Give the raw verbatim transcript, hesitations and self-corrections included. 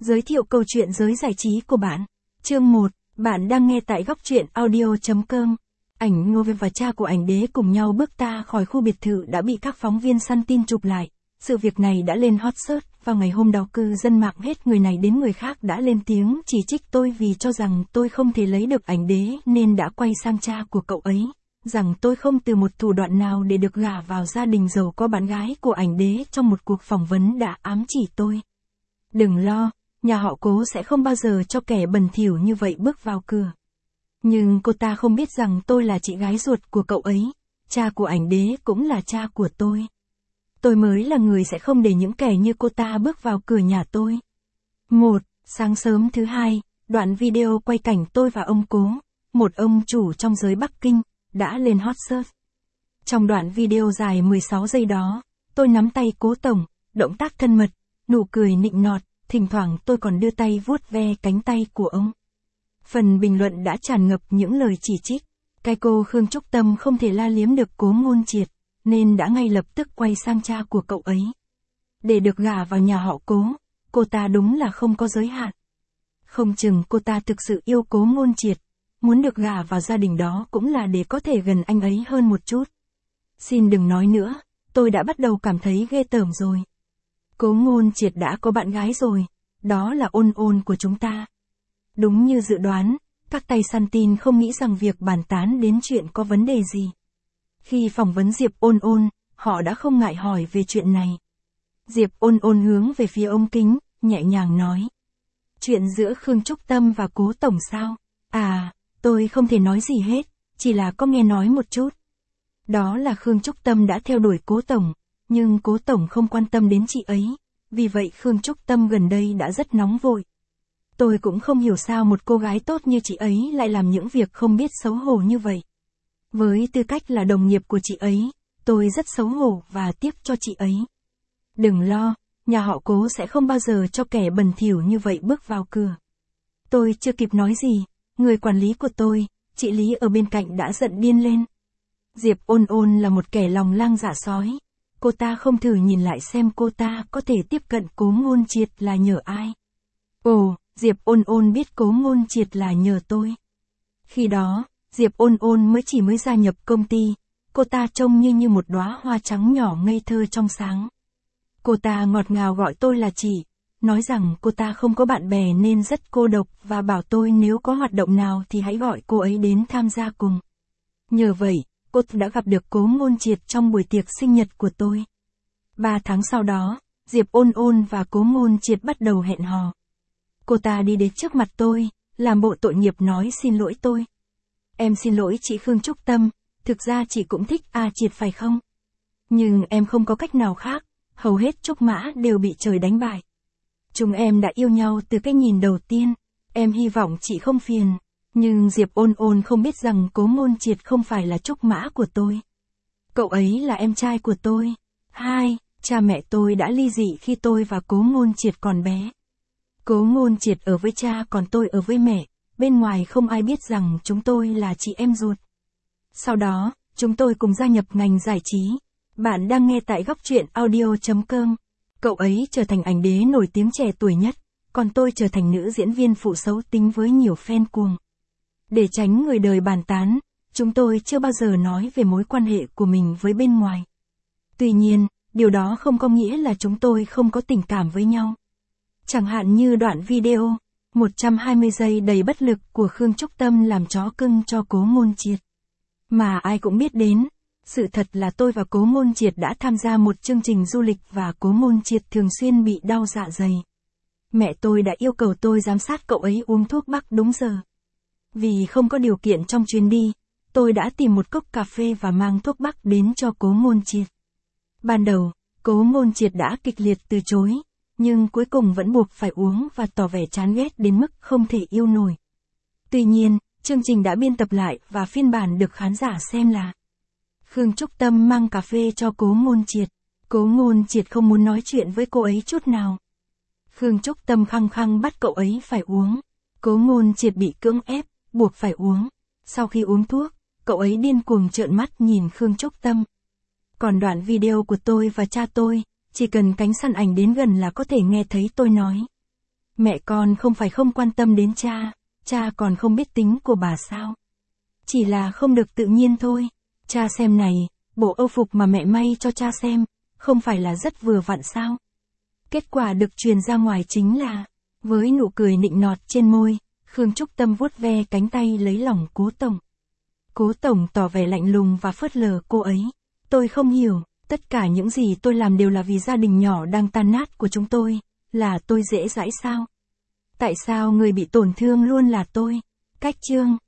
Giới thiệu câu chuyện giới giải trí của bạn. Chương một, bạn đang nghe tại góc truyện audio chấm com. Ảnh Ngô và cha của ảnh Đế cùng nhau bước ta khỏi khu biệt thự đã bị các phóng viên săn tin chụp lại. Sự việc này đã lên hot search, vào ngày hôm đó cư dân mạng hết người này đến người khác đã lên tiếng chỉ trích tôi vì cho rằng tôi không thể lấy được ảnh Đế nên đã quay sang cha của cậu ấy, rằng tôi không từ một thủ đoạn nào để được gả vào gia đình giàu có. Bạn gái của ảnh Đế trong một cuộc phỏng vấn đã ám chỉ tôi. Đừng lo, nhà họ Cố sẽ không bao giờ cho kẻ bẩn thỉu như vậy bước vào cửa. Nhưng cô ta không biết rằng tôi là chị gái ruột của cậu ấy, cha của ảnh Đế cũng là cha của tôi. Tôi mới là người sẽ không để những kẻ như cô ta bước vào cửa nhà tôi. Một, sáng sớm thứ hai, đoạn video quay cảnh tôi và ông Cố, một ông chủ trong giới Bắc Kinh, đã lên hot search. Trong đoạn video dài mười sáu giây đó, tôi nắm tay Cố Tổng, động tác thân mật, nụ cười nịnh nọt, thỉnh thoảng tôi còn đưa tay vuốt ve cánh tay của ông. Phần bình luận đã tràn ngập những lời chỉ trích. Cái cô Khương Trúc Tâm không thể la liếm được Cố Ngôn Triệt, nên đã ngay lập tức quay sang cha của cậu ấy. Để được gả vào nhà họ Cố, cô ta đúng là không có giới hạn. Không chừng cô ta thực sự yêu Cố Ngôn Triệt, muốn được gả vào gia đình đó cũng là để có thể gần anh ấy hơn một chút. Xin đừng nói nữa, tôi đã bắt đầu cảm thấy ghê tởm rồi. Cố Ngôn Triệt đã có bạn gái rồi, đó là Ôn Ôn của chúng ta. Đúng như dự đoán, các tay săn tin không nghĩ rằng việc bàn tán đến chuyện có vấn đề gì. Khi phỏng vấn Diệp Ôn Ôn, họ đã không ngại hỏi về chuyện này. Diệp Ôn Ôn hướng về phía ống kính, nhẹ nhàng nói. Chuyện giữa Khương Trúc Tâm và Cố Tổng sao? À, tôi không thể nói gì hết, chỉ là có nghe nói một chút. Đó là Khương Trúc Tâm đã theo đuổi Cố Tổng, nhưng Cố Tổng không quan tâm đến chị ấy, vì vậy Khương Trúc Tâm gần đây đã rất nóng vội. Tôi cũng không hiểu sao một cô gái tốt như chị ấy lại làm những việc không biết xấu hổ như vậy. Với tư cách là đồng nghiệp của chị ấy, tôi rất xấu hổ và tiếc cho chị ấy. Đừng lo, nhà họ Cố sẽ không bao giờ cho kẻ bẩn thỉu như vậy bước vào cửa. Tôi chưa kịp nói gì, người quản lý của tôi, chị Lý ở bên cạnh đã giận điên lên. Diệp Ôn Ôn là một kẻ lòng lang dạ sói. Cô ta không thử nhìn lại xem cô ta có thể tiếp cận Cố Ngôn Triệt là nhờ ai. Ồ, Diệp Ôn Ôn biết Cố Ngôn Triệt là nhờ tôi. Khi đó, Diệp Ôn Ôn mới chỉ mới gia nhập công ty, cô ta trông như như một đóa hoa trắng nhỏ ngây thơ trong sáng. Cô ta ngọt ngào gọi tôi là chị, nói rằng cô ta không có bạn bè nên rất cô độc và bảo tôi nếu có hoạt động nào thì hãy gọi cô ấy đến tham gia cùng. Nhờ vậy, cô đã gặp được Cố Ngôn Triệt trong buổi tiệc sinh nhật của tôi. Ba tháng sau đó, Diệp Ôn Ôn và Cố Ngôn Triệt bắt đầu hẹn hò. Cô ta đi đến trước mặt tôi, làm bộ tội nghiệp nói xin lỗi tôi. Em xin lỗi chị Khương Trúc Tâm, thực ra chị cũng thích A Triệt phải không? Nhưng em không có cách nào khác, hầu hết trúc mã đều bị trời đánh bại. Chúng em đã yêu nhau từ cái nhìn đầu tiên, em hy vọng chị không phiền. Nhưng Diệp Ôn Ôn không biết rằng Cố Ngôn Triệt không phải là trúc mã của tôi. Cậu ấy là em trai của tôi. Hai, cha mẹ tôi đã ly dị khi tôi và Cố Ngôn Triệt còn bé. Cố Ngôn Triệt ở với cha còn tôi ở với mẹ, bên ngoài không ai biết rằng chúng tôi là chị em ruột. Sau đó, chúng tôi cùng gia nhập ngành giải trí. Bạn đang nghe tại góc truyện audio chấm com. Cậu ấy trở thành ảnh Đế nổi tiếng trẻ tuổi nhất, còn tôi trở thành nữ diễn viên phụ xấu tính với nhiều fan cuồng. Để tránh người đời bàn tán, chúng tôi chưa bao giờ nói về mối quan hệ của mình với bên ngoài. Tuy nhiên, điều đó không có nghĩa là chúng tôi không có tình cảm với nhau. Chẳng hạn như đoạn video, một trăm hai mươi giây đầy bất lực của Khương Trúc Tâm làm chó cưng cho Cố Ngôn Triệt. Mà ai cũng biết đến, sự thật là tôi và Cố Ngôn Triệt đã tham gia một chương trình du lịch và Cố Ngôn Triệt thường xuyên bị đau dạ dày. Mẹ tôi đã yêu cầu tôi giám sát cậu ấy uống thuốc bắc đúng giờ. Vì không có điều kiện trong chuyến đi, tôi đã tìm một cốc cà phê và mang thuốc bắc đến cho Cố Ngôn Triệt. Ban đầu, Cố Ngôn Triệt đã kịch liệt từ chối, nhưng cuối cùng vẫn buộc phải uống và tỏ vẻ chán ghét đến mức không thể yêu nổi. Tuy nhiên, chương trình đã biên tập lại và phiên bản được khán giả xem là Khương Trúc Tâm mang cà phê cho Cố Ngôn Triệt. Cố Ngôn Triệt không muốn nói chuyện với cô ấy chút nào. Khương Trúc Tâm khăng khăng bắt cậu ấy phải uống. Cố Ngôn Triệt bị cưỡng ép, buộc phải uống. Sau khi uống thuốc, cậu ấy điên cuồng trợn mắt nhìn Khương Trúc Tâm. Còn đoạn video của tôi và cha tôi, chỉ cần cánh săn ảnh đến gần là có thể nghe thấy tôi nói. Mẹ con không phải không quan tâm đến cha, cha còn không biết tính của bà sao? Chỉ là không được tự nhiên thôi. Cha xem này, bộ âu phục mà mẹ may cho cha xem, không phải là rất vừa vặn sao? Kết quả được truyền ra ngoài chính là, với nụ cười nịnh nọt trên môi, Khương Trúc Tâm vuốt ve cánh tay lấy lòng Cố Tổng. Cố Tổng tỏ vẻ lạnh lùng và phớt lờ cô ấy. Tôi không hiểu, tất cả những gì tôi làm đều là vì gia đình nhỏ đang tan nát của chúng tôi, là tôi dễ dãi sao? Tại sao người bị tổn thương luôn là tôi? Cách chương